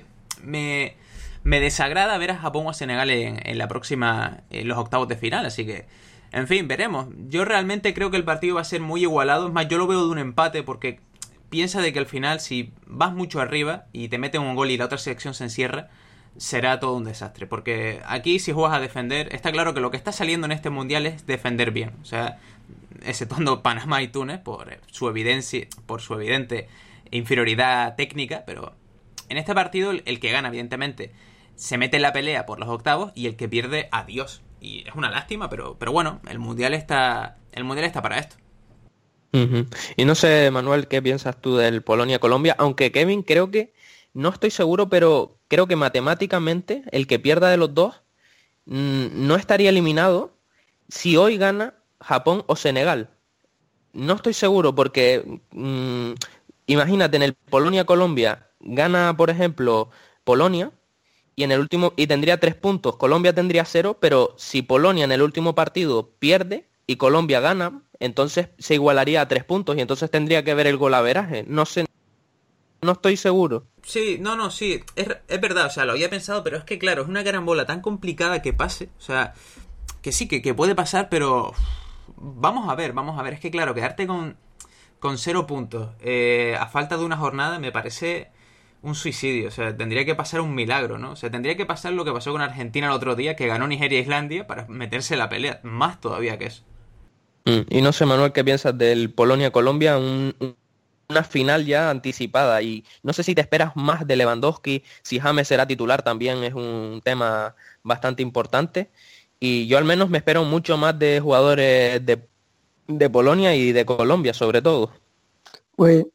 me desagrada ver a Japón o a Senegal en los octavos de final, así que, en fin, veremos. Yo realmente creo que el partido va a ser muy igualado, es más, yo lo veo de un empate, porque piensa de que al final, si vas mucho arriba y te meten un gol y la otra selección se encierra, será todo un desastre, porque aquí si juegas a defender, está claro que lo que está saliendo en este Mundial es defender bien, o sea, exceptuando Panamá y Túnez por su evidente inferioridad técnica, pero en este partido el que gana, evidentemente, se mete en la pelea por los octavos, y el que pierde, adiós. Y es una lástima, pero bueno, el mundial está para esto. Uh-huh. Y no sé, Manuel, ¿qué piensas tú del Polonia-Colombia? Aunque Kevin, creo que, no estoy seguro, pero creo que matemáticamente el que pierda de los dos no estaría eliminado si hoy gana Japón o Senegal. No estoy seguro porque imagínate, en el Polonia-Colombia gana, por ejemplo, Polonia, y en el último y tendría 3 puntos, Colombia tendría 0, pero si Polonia en el último partido pierde y Colombia gana, entonces se igualaría a 3 puntos y entonces tendría que ver el golaveraje. No sé, no estoy seguro. Sí, sí, es verdad, o sea, lo había pensado, pero es que claro, es una carambola tan complicada que pase, o sea, que sí, que puede pasar, pero vamos a ver, es que claro, quedarte con 0 puntos a falta de una jornada me parece un suicidio, o sea, tendría que pasar un milagro, ¿no? O sea, tendría que pasar lo que pasó con Argentina el otro día, que ganó Nigeria e Islandia para meterse en la pelea, más todavía que eso. Y no sé, Manuel, ¿qué piensas del Polonia-Colombia? Una final ya anticipada, y no sé si te esperas más de Lewandowski, si James será titular también es un tema bastante importante, y yo al menos me espero mucho más de jugadores de Polonia y de Colombia sobre todo. Pues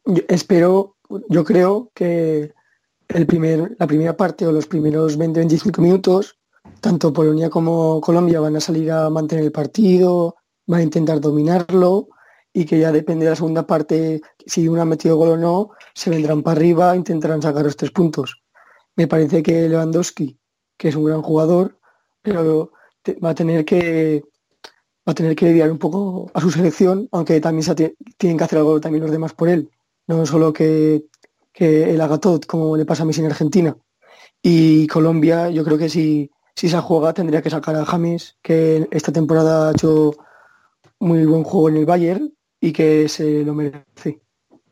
yo creo que la primera parte o los primeros 20-25 minutos tanto Polonia como Colombia van a salir a mantener el partido, van a intentar dominarlo y que ya depende de la segunda parte, si uno ha metido gol o no, se vendrán para arriba e intentarán sacar los 3 puntos. Me parece que Lewandowski, que es un gran jugador, pero va a tener que lidiar un poco a su selección, aunque también tienen que hacer algo también los demás por él, no solo que él haga todo, como le pasa a Messi en Argentina. Y Colombia, yo creo que si se juega tendría que sacar a James, que esta temporada ha hecho muy buen juego en el Bayern y que se lo merece.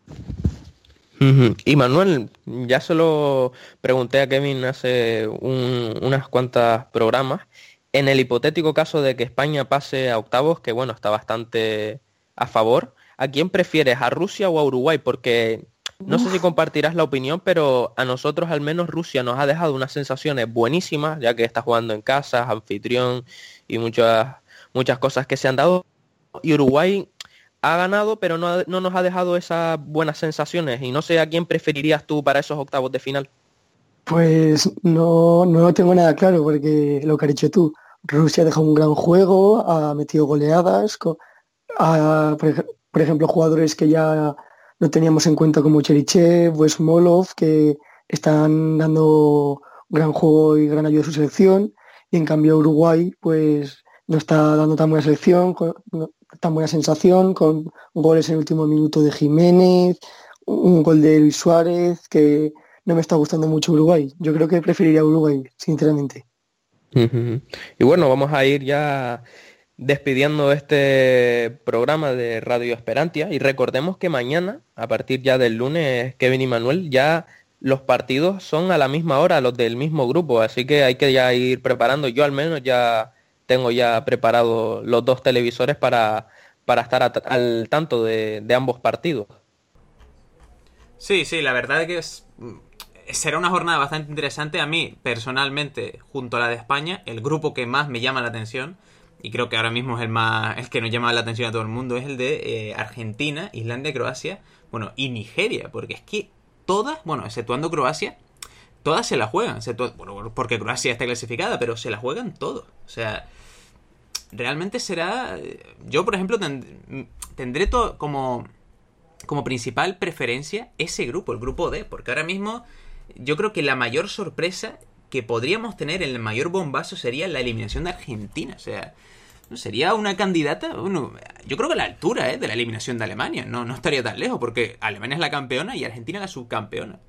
Y Manuel, ya se lo pregunté a Kevin hace unas cuantas programas. En el hipotético caso de que España pase a octavos, que bueno, está bastante a favor, ¿a quién prefieres, a Rusia o a Uruguay? Porque no sé si compartirás la opinión, pero a nosotros al menos Rusia nos ha dejado unas sensaciones buenísimas, ya que está jugando en casa, es anfitrión y muchas cosas que se han dado. Y Uruguay ha ganado, pero no nos ha dejado esas buenas sensaciones. Y no sé a quién preferirías tú para esos octavos de final. Pues no tengo nada claro, porque lo que has dicho tú, Rusia ha dejado un gran juego, ha metido goleadas, por ejemplo, jugadores que ya no teníamos en cuenta como Cherichev o Smolov, que están dando gran juego y gran ayuda a su selección, y en cambio Uruguay pues no está dando tan buena selección, tan buena sensación, con goles en el último minuto de Jiménez, un gol de Luis Suárez, que no me está gustando mucho Uruguay. Yo creo que preferiría Uruguay, sinceramente. Y bueno, vamos a ir ya despidiendo este programa de Radio Esperantia y recordemos que mañana, a partir ya del lunes, Kevin y Manuel, ya los partidos son a la misma hora, los del mismo grupo, así que hay que ya ir preparando. Yo al menos ya tengo ya preparado los 2 televisores para estar al tanto de ambos partidos. Sí, la verdad es que será una jornada bastante interesante. A mí, personalmente, junto a la de España, el grupo que más me llama la atención, y creo que ahora mismo es el que nos llama la atención a todo el mundo, es el de Argentina, Islandia, Croacia, bueno, y Nigeria, porque es que todas, bueno, exceptuando Croacia, todas se la juegan, bueno, porque Croacia está clasificada, pero se la juegan todos. O sea, realmente será... Yo, por ejemplo, tendré todo como principal preferencia ese grupo, el grupo D, porque ahora mismo yo creo que la mayor sorpresa que podríamos tener, en el mayor bombazo, sería la eliminación de Argentina. O sea, sería una candidata, bueno, yo creo que a la altura de la eliminación de Alemania. No estaría tan lejos, porque Alemania es la campeona y Argentina la subcampeona.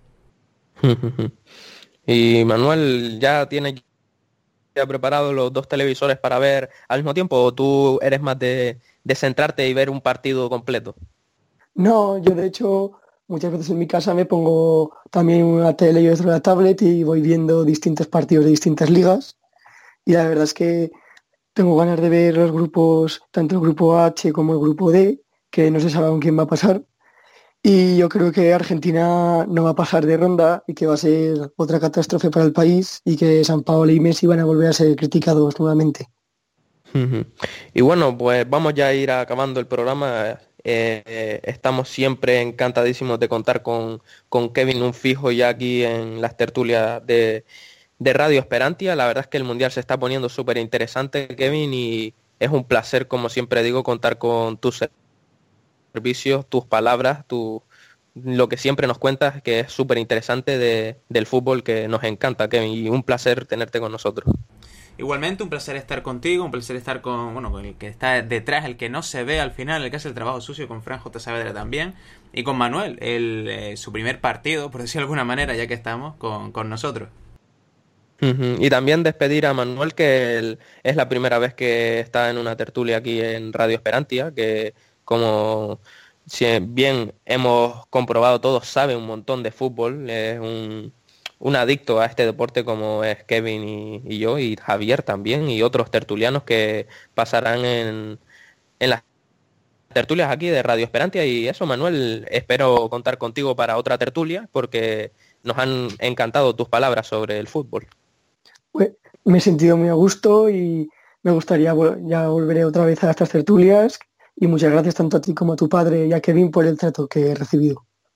Y Manuel, ¿ya tienes ya preparado los 2 televisores para ver al mismo tiempo o tú eres más de centrarte y ver un partido completo? No, yo de hecho muchas veces en mi casa me pongo también una tele y otra tablet y voy viendo distintos partidos de distintas ligas y la verdad es que tengo ganas de ver los grupos, tanto el grupo H como el grupo D, que no se sabe aún quién va a pasar. Y yo creo que Argentina no va a pasar de ronda y que va a ser otra catástrofe para el país y que San Paolo y Messi van a volver a ser criticados nuevamente. Y bueno, pues vamos ya a ir acabando el programa. Estamos siempre encantadísimos de contar con Kevin, un fijo ya aquí en las tertulias de Radio Esperantia. La verdad es que el Mundial se está poniendo súper interesante, Kevin, y es un placer, como siempre digo, contar con tus servicios, tus palabras, lo que siempre nos cuentas, que es súper interesante del fútbol, que nos encanta, Kevin, y un placer tenerte con nosotros. Igualmente, un placer estar contigo, un placer estar con el que está detrás, el que no se ve al final, el que hace el trabajo sucio, con Fran J. Saavedra también, y con Manuel, su primer partido, por decirlo de alguna manera, ya que estamos con nosotros. Y también despedir a Manuel, que es la primera vez que está en una tertulia aquí en Radio Esperantia, que como si bien hemos comprobado todos, sabe un montón de fútbol, es un adicto a este deporte como es Kevin y yo, y Javier también, y otros tertulianos que pasarán en las tertulias aquí de Radio Esperantia. Y eso, Manuel, espero contar contigo para otra tertulia, porque nos han encantado tus palabras sobre el fútbol. Pues, me he sentido muy a gusto y me gustaría, ya volveré otra vez a estas tertulias, y muchas gracias tanto a ti como a tu padre y a Kevin por el trato que he recibido.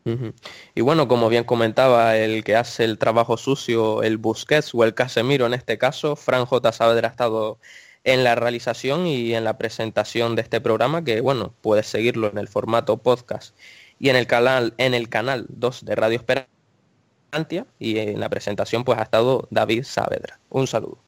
Ujú. Y bueno, como bien comentaba, el que hace el trabajo sucio, el Busquets o el Casemiro en este caso, Fran J. Saavedra ha estado en la realización y en la presentación de este programa, que bueno, puedes seguirlo en el formato podcast y en el canal 2 de Radio Esperantia, y en la presentación pues ha estado David Saavedra. Un saludo.